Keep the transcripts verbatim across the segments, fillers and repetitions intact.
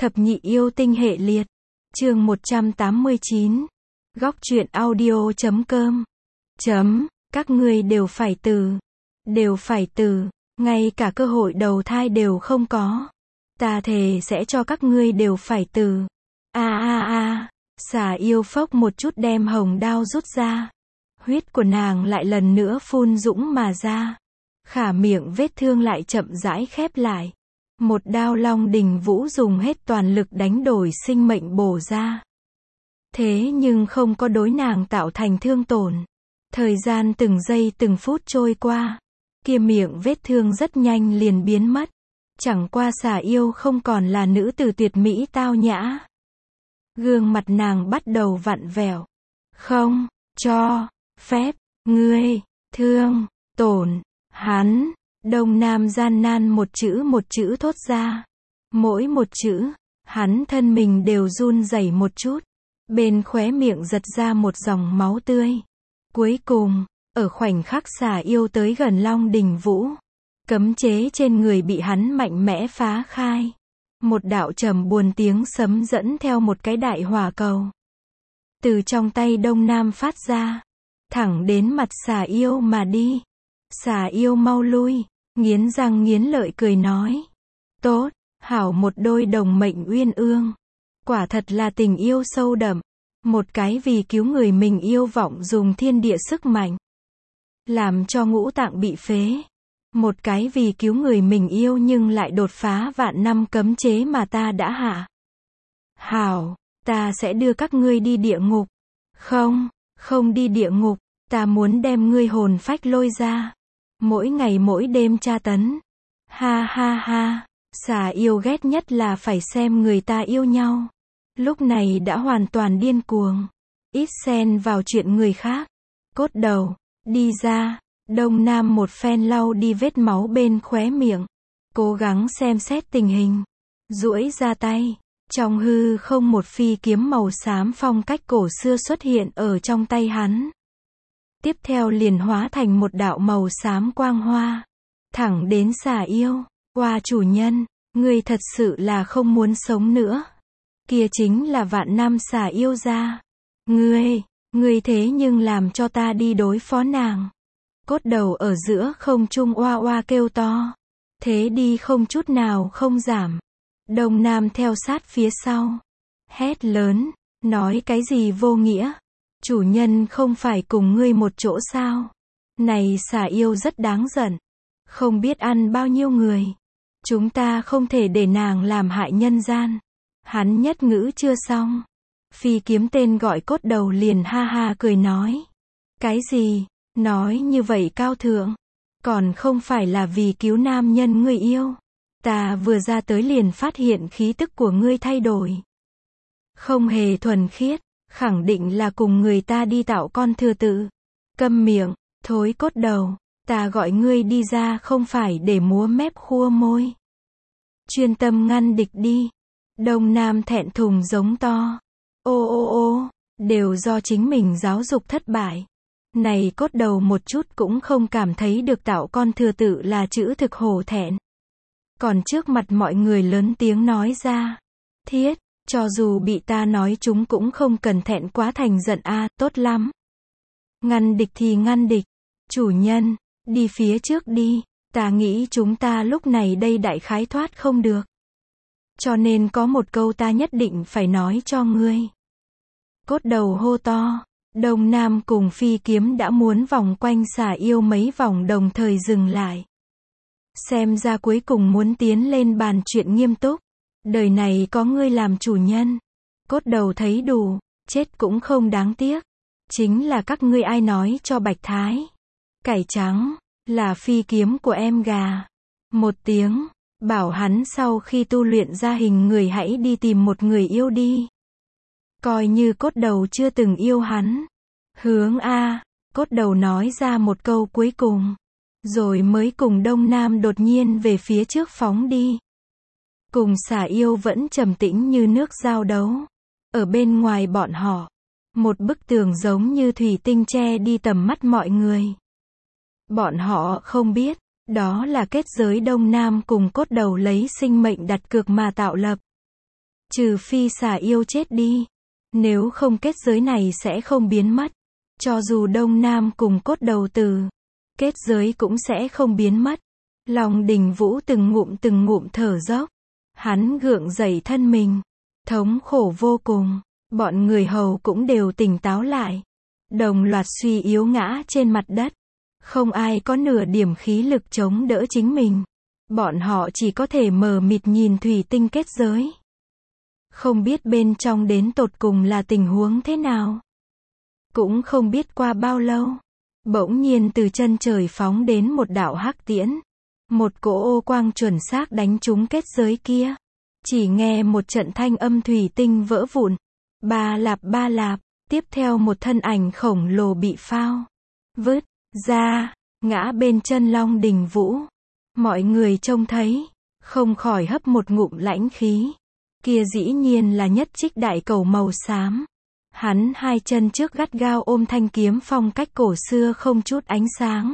Thập nhị yêu tinh hệ liệt. Chương một trăm tám mươi chín. Góc truyện audio chấm com. Chấm, các ngươi đều phải từ. Đều phải từ, ngay cả cơ hội đầu thai đều không có. Ta thề sẽ cho các ngươi đều phải từ. A a a, xà yêu phốc một chút đem hồng đao rút ra. Huyết của nàng lại lần nữa phun dũng mà ra. Khả miệng vết thương lại chậm rãi khép lại. Một đao Long Đình Vũ dùng hết toàn lực đánh đổi sinh mệnh bổ ra. Thế nhưng không có đối nàng tạo thành thương tổn. Thời gian từng giây từng phút trôi qua. Kia miệng vết thương rất nhanh liền biến mất. Chẳng qua xà yêu không còn là nữ tử tuyệt mỹ tao nhã. Gương mặt nàng bắt đầu vặn vẹo. Không, cho, phép, ngươi, thương, tổn, hắn. Đông Nam gian nan một chữ một chữ thốt ra. Mỗi một chữ, hắn thân mình đều run rẩy một chút. Bên khóe miệng giật ra một dòng máu tươi. Cuối cùng, ở khoảnh khắc xà yêu tới gần Long Đình Vũ, cấm chế trên người bị hắn mạnh mẽ phá khai. Một đạo trầm buồn tiếng sấm dẫn theo một cái đại hỏa cầu. Từ trong tay Đông Nam phát ra. Thẳng đến mặt xà yêu mà đi. Xà yêu mau lui. Nghiến răng nghiến lợi cười nói. Tốt, hảo một đôi đồng mệnh uyên ương. Quả thật là tình yêu sâu đậm. Một cái vì cứu người mình yêu vọng dùng thiên địa sức mạnh. Làm cho ngũ tạng bị phế. Một cái vì cứu người mình yêu nhưng lại đột phá vạn năm cấm chế mà ta đã hạ. Hảo, ta sẽ đưa các ngươi đi địa ngục. Không, không đi địa ngục, ta muốn đem ngươi hồn phách lôi ra. Mỗi ngày mỗi đêm tra tấn. Ha ha ha, xà yêu ghét nhất là phải xem người ta yêu nhau. Lúc này đã hoàn toàn điên cuồng. Ít xen vào chuyện người khác. Cốt đầu, đi ra. Đông Nam một phen lau đi vết máu bên khóe miệng. Cố gắng xem xét tình hình. Duỗi ra tay. Trong hư không một phi kiếm màu xám phong cách cổ xưa xuất hiện ở trong tay hắn. Tiếp theo liền hóa thành một đạo màu xám quang hoa. Thẳng đến xà yêu. Qua chủ nhân, ngươi thật sự là không muốn sống nữa. Kia chính là vạn năm xà yêu gia. Ngươi, ngươi thế nhưng làm cho ta đi đối phó nàng. Cốt đầu ở giữa không trung oa oa kêu to. Thế đi không chút nào không giảm. Đông Nam theo sát phía sau. Hét lớn, nói cái gì vô nghĩa. Chủ nhân không phải cùng ngươi một chỗ sao? Này xà yêu rất đáng giận. Không biết ăn bao nhiêu người. Chúng ta không thể để nàng làm hại nhân gian. Hắn nhất ngữ chưa xong. Phi kiếm tên gọi cốt đầu liền ha ha cười nói. Cái gì? Nói như vậy cao thượng. Còn không phải là vì cứu nam nhân ngươi yêu. Ta vừa ra tới liền phát hiện khí tức của ngươi thay đổi. Không hề thuần khiết. Khẳng định là cùng người ta đi tạo con thừa tự. Câm miệng, thối cốt đầu. Ta gọi ngươi đi ra không phải để múa mép khua môi. Chuyên tâm ngăn địch đi. Đông Nam thẹn thùng giống to. Ô ô ô, đều do chính mình giáo dục thất bại. Này cốt đầu một chút cũng không cảm thấy được tạo con thừa tự là chữ thực hổ thẹn. Còn trước mặt mọi người lớn tiếng nói ra. Thiết. Cho dù bị ta nói chúng cũng không cần thẹn quá thành giận a, à, tốt lắm. Ngăn địch thì ngăn địch. Chủ nhân, đi phía trước đi. Ta nghĩ chúng ta lúc này đây đại khái thoát không được. Cho nên có một câu ta nhất định phải nói cho ngươi. Cốt đầu hô to. Đông Nam cùng phi kiếm đã muốn vòng quanh xà yêu mấy vòng đồng thời dừng lại. Xem ra cuối cùng muốn tiến lên bàn chuyện nghiêm túc. Đời này có ngươi làm chủ nhân. Cốt đầu thấy đủ, chết cũng không đáng tiếc. Chính là các ngươi ai nói cho Bạch Thái. Cải trắng, là phi kiếm của em gà. Một tiếng, bảo hắn sau khi tu luyện ra hình người hãy đi tìm một người yêu đi. Coi như cốt đầu chưa từng yêu hắn. Hướng A, cốt đầu nói ra một câu cuối cùng. Rồi mới cùng Đông Nam đột nhiên về phía trước phóng đi. Cùng xà yêu vẫn trầm tĩnh như nước giao đấu. Ở bên ngoài bọn họ, một bức tường giống như thủy tinh che đi tầm mắt mọi người. Bọn họ không biết, đó là kết giới Đông Nam cùng cốt đầu lấy sinh mệnh đặt cược mà tạo lập. Trừ phi xà yêu chết đi. Nếu không kết giới này sẽ không biến mất. Cho dù Đông Nam cùng cốt đầu tử, kết giới cũng sẽ không biến mất. Long Đình Vũ từng ngụm từng ngụm thở dốc. Hắn gượng dậy thân mình. Thống khổ vô cùng. Bọn người hầu cũng đều tỉnh táo lại. Đồng loạt suy yếu ngã trên mặt đất. Không ai có nửa điểm khí lực chống đỡ chính mình. Bọn họ chỉ có thể mờ mịt nhìn thủy tinh kết giới. Không biết bên trong đến tột cùng là tình huống thế nào. Cũng không biết qua bao lâu. Bỗng nhiên từ chân trời phóng đến một đạo hắc tiễn. Một cỗ ô quang chuẩn xác đánh trúng kết giới kia. Chỉ nghe một trận thanh âm thủy tinh vỡ vụn. Ba lạp ba lạp. Tiếp theo một thân ảnh khổng lồ bị phao vứt ra, ngã bên chân Long Đình Vũ. Mọi người trông thấy, không khỏi hấp một ngụm lãnh khí. Kia dĩ nhiên là Nhất Trích đại cầu màu xám. Hắn hai chân trước gắt gao ôm thanh kiếm phong cách cổ xưa không chút ánh sáng.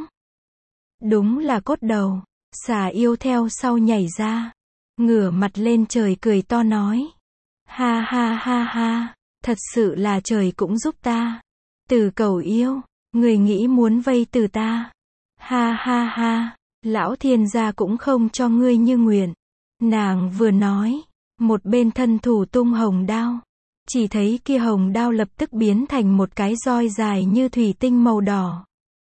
Đúng là cốt đầu. Xà yêu theo sau nhảy ra, ngửa mặt lên trời cười to nói. Ha ha ha ha, thật sự là trời cũng giúp ta. Từ cầu yêu, người nghĩ muốn vây từ ta. Ha ha ha, lão thiên gia cũng không cho ngươi như nguyện. Nàng vừa nói, một bên thân thủ tung hồng đao. Chỉ thấy kia hồng đao lập tức biến thành một cái roi dài như thủy tinh màu đỏ.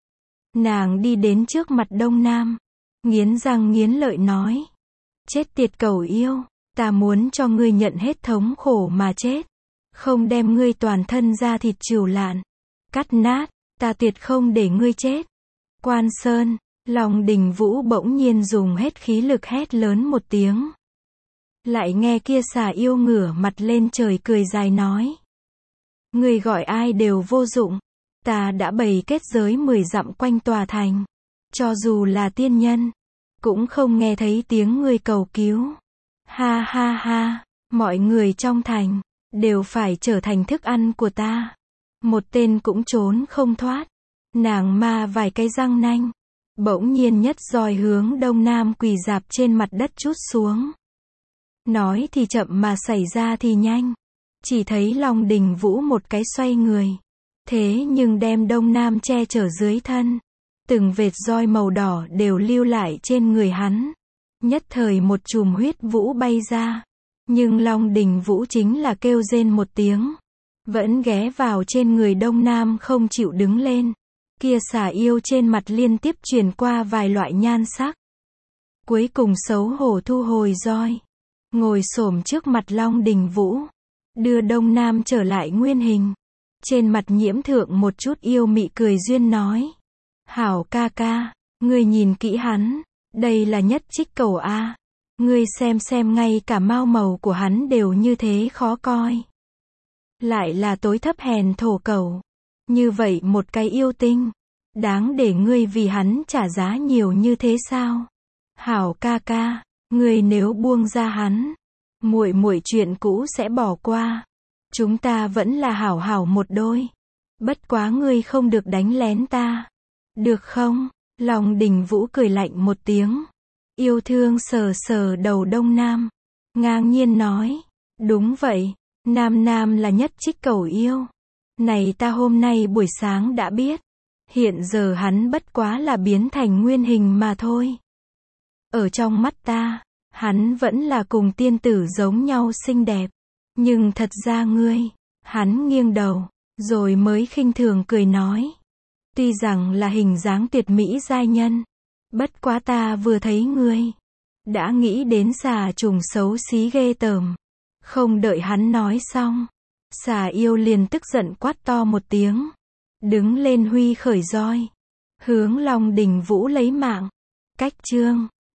Nàng đi đến trước mặt Đông Nam, nghiến răng nghiến lợi nói. Chết tiệt cầu yêu, ta muốn cho ngươi nhận hết thống khổ mà chết. Không đem ngươi toàn thân da thịt trìu lạn, cắt nát, ta tuyệt không để ngươi chết. Quan Sơn, Long Đình Vũ bỗng nhiên dùng hết khí lực hét lớn một tiếng. Lại nghe kia xà yêu ngửa mặt lên trời cười dài nói. Ngươi gọi ai đều vô dụng. Ta đã bày kết giới mười dặm quanh tòa thành. Cho dù là tiên nhân, cũng không nghe thấy tiếng ngươi cầu cứu. Ha ha ha, mọi người trong thành đều phải trở thành thức ăn của ta. Một tên cũng trốn không thoát. Nàng ma vài cái răng nanh, bỗng nhiên nhất roi hướng Đông Nam quỳ rạp trên mặt đất trút xuống. Nói thì chậm mà xảy ra thì nhanh. Chỉ thấy Long Đình Vũ một cái xoay người. Thế nhưng đem Đông Nam che chở dưới thân. Từng vệt roi màu đỏ đều lưu lại trên người hắn. Nhất thời một chùm huyết vũ bay ra. Nhưng Long Đình Vũ chính là kêu rên một tiếng. Vẫn ghé vào trên người Đông Nam không chịu đứng lên. Kia xà yêu trên mặt liên tiếp truyền qua vài loại nhan sắc. Cuối cùng xấu hổ thu hồi roi. Ngồi xổm trước mặt Long Đình Vũ. Đưa Đông Nam trở lại nguyên hình. Trên mặt nhiễm thượng một chút yêu mị cười duyên nói. Hảo ca ca, ngươi nhìn kỹ hắn. Đây là Nhất Trích cầu A. Ngươi xem xem ngay cả mao màu của hắn đều như thế khó coi. Lại là tối thấp hèn thổ cầu. Như vậy một cái yêu tinh. Đáng để ngươi vì hắn trả giá nhiều như thế sao? Hảo ca ca, ngươi nếu buông ra hắn, muội muội chuyện cũ sẽ bỏ qua. Chúng ta vẫn là hảo hảo một đôi. Bất quá ngươi không được đánh lén ta. Được không? Long Đình Vũ cười lạnh một tiếng. Yêu thương sờ sờ đầu Đông Nam. Ngang nhiên nói. Đúng vậy, Nam Nam là Nhất Trích cầu yêu. Này ta hôm nay buổi sáng đã biết. Hiện giờ hắn bất quá là biến thành nguyên hình mà thôi. Ở trong mắt ta, hắn vẫn là cùng tiên tử giống nhau xinh đẹp. Nhưng thật ra ngươi, hắn nghiêng đầu, rồi mới khinh thường cười nói. Tuy rằng là hình dáng tuyệt mỹ giai nhân, bất quá ta vừa thấy ngươi, đã nghĩ đến xà trùng xấu xí ghê tởm. Không đợi hắn nói xong, xà yêu liền tức giận quát to một tiếng. Đứng lên huy khởi roi. Hướng Long Đình Vũ lấy mạng. Cách chương